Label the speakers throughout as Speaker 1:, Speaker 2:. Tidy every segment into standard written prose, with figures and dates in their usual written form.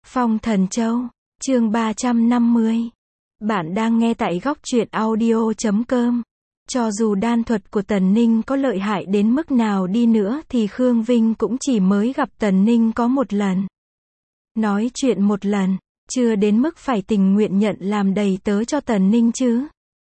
Speaker 1: Phong Thần Châu, chương 350. Bạn đang nghe tại góc truyện audio.com. Cho dù đan thuật của Tần Ninh có lợi hại đến mức nào đi nữa thì Khương Vinh cũng chỉ mới gặp Tần Ninh có một lần. Nói chuyện một lần, chưa đến mức phải tình nguyện nhận làm đầy tớ cho Tần Ninh chứ.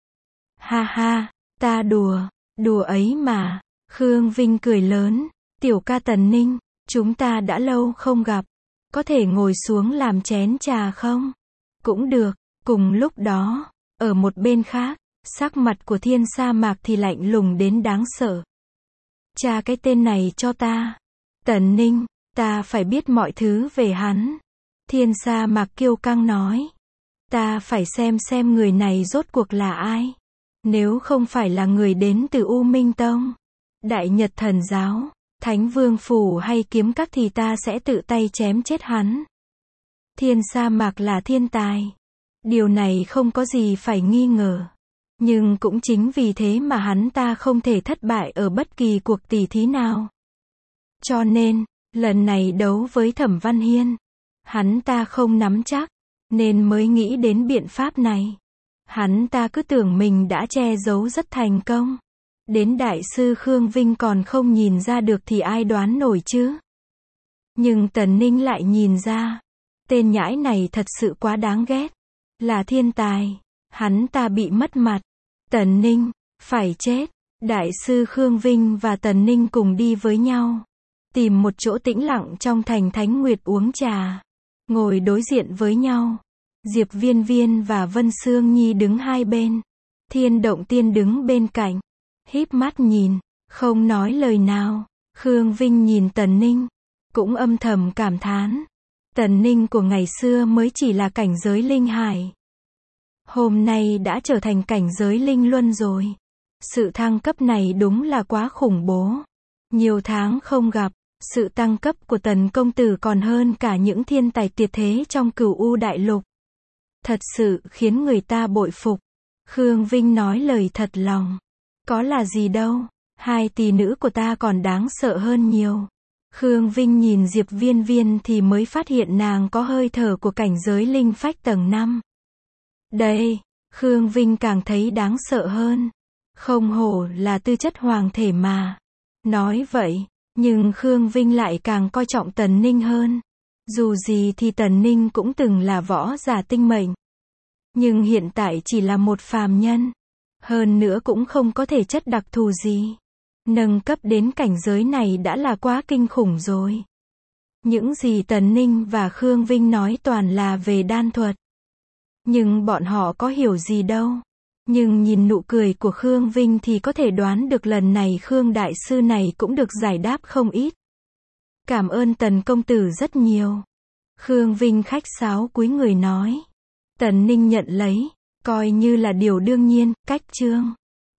Speaker 1: Ha ha, ta đùa ấy mà. Khương Vinh cười lớn, tiểu ca Tần Ninh, chúng ta đã lâu không gặp. Có thể ngồi xuống làm chén trà không? Cũng được. Cùng lúc đó, ở một bên khác, sắc mặt của Thiên Sa Mạc thì lạnh lùng đến đáng sợ. Tra cái tên này cho ta. Tần Ninh, ta phải biết mọi thứ về hắn. Thiên Sa Mạc kiêu căng nói. Ta phải xem người này rốt cuộc là ai. Nếu không phải là người đến từ U Minh Tông, Đại Nhật Thần Giáo, Thánh Vương Phủ hay Kiếm Các thì ta sẽ tự tay chém chết hắn. Thiên Sa Mạc là thiên tài. Điều này không có gì phải nghi ngờ. Nhưng cũng chính vì thế mà hắn ta không thể thất bại ở bất kỳ cuộc tỉ thí nào. Cho nên, lần này đấu với Thẩm Văn Hiên, hắn ta không nắm chắc, nên mới nghĩ đến biện pháp này. Hắn ta cứ tưởng mình đã che giấu rất thành công. Đến đại sư Khương Vinh còn không nhìn ra được thì ai đoán nổi chứ. Nhưng Tần Ninh lại nhìn ra. Tên nhãi này thật sự quá đáng ghét. Là thiên tài. Hắn ta bị mất mặt. Tần Ninh, phải chết. Đại sư Khương Vinh và Tần Ninh cùng đi với nhau. Tìm một chỗ tĩnh lặng trong thành Thánh Nguyệt uống trà. Ngồi đối diện với nhau. Diệp Viên Viên và Vân Sương Nhi đứng hai bên. Thiên Động Tiên đứng bên cạnh. Híp mắt nhìn, không nói lời nào. Khương Vinh nhìn Tần Ninh, cũng âm thầm cảm thán. Tần Ninh của ngày xưa mới chỉ là cảnh giới linh hải. Hôm nay đã trở thành cảnh giới linh luân rồi. Sự thăng cấp này đúng là quá khủng bố. Nhiều tháng không gặp, sự tăng cấp của Tần công tử còn hơn cả những thiên tài tuyệt thế trong Cửu U Đại Lục. Thật sự khiến người ta bội phục. Khương Vinh nói lời thật lòng. Có là gì đâu, hai tỷ nữ của ta còn đáng sợ hơn nhiều. Khương Vinh nhìn Diệp Viên Viên thì mới phát hiện nàng có hơi thở của cảnh giới linh phách tầng 5. Đây, Khương Vinh càng thấy đáng sợ hơn. Không hổ là tư chất hoàng thể mà. Nói vậy, nhưng Khương Vinh lại càng coi trọng Tần Ninh hơn. Dù gì thì Tần Ninh cũng từng là võ giả tinh mệnh. Nhưng hiện tại chỉ là một phàm nhân. Hơn nữa cũng không có thể chất đặc thù gì. Nâng cấp đến cảnh giới này đã là quá kinh khủng rồi. Những gì Tần Ninh và Khương Vinh nói toàn là về đan thuật. Nhưng bọn họ có hiểu gì đâu. Nhưng nhìn nụ cười của Khương Vinh thì có thể đoán được lần này Khương Đại Sư này cũng được giải đáp không ít. Cảm ơn Tần công tử rất nhiều. Khương Vinh khách sáo cúi người nói. Tần Ninh nhận lấy. Coi như là điều đương nhiên, cách chương.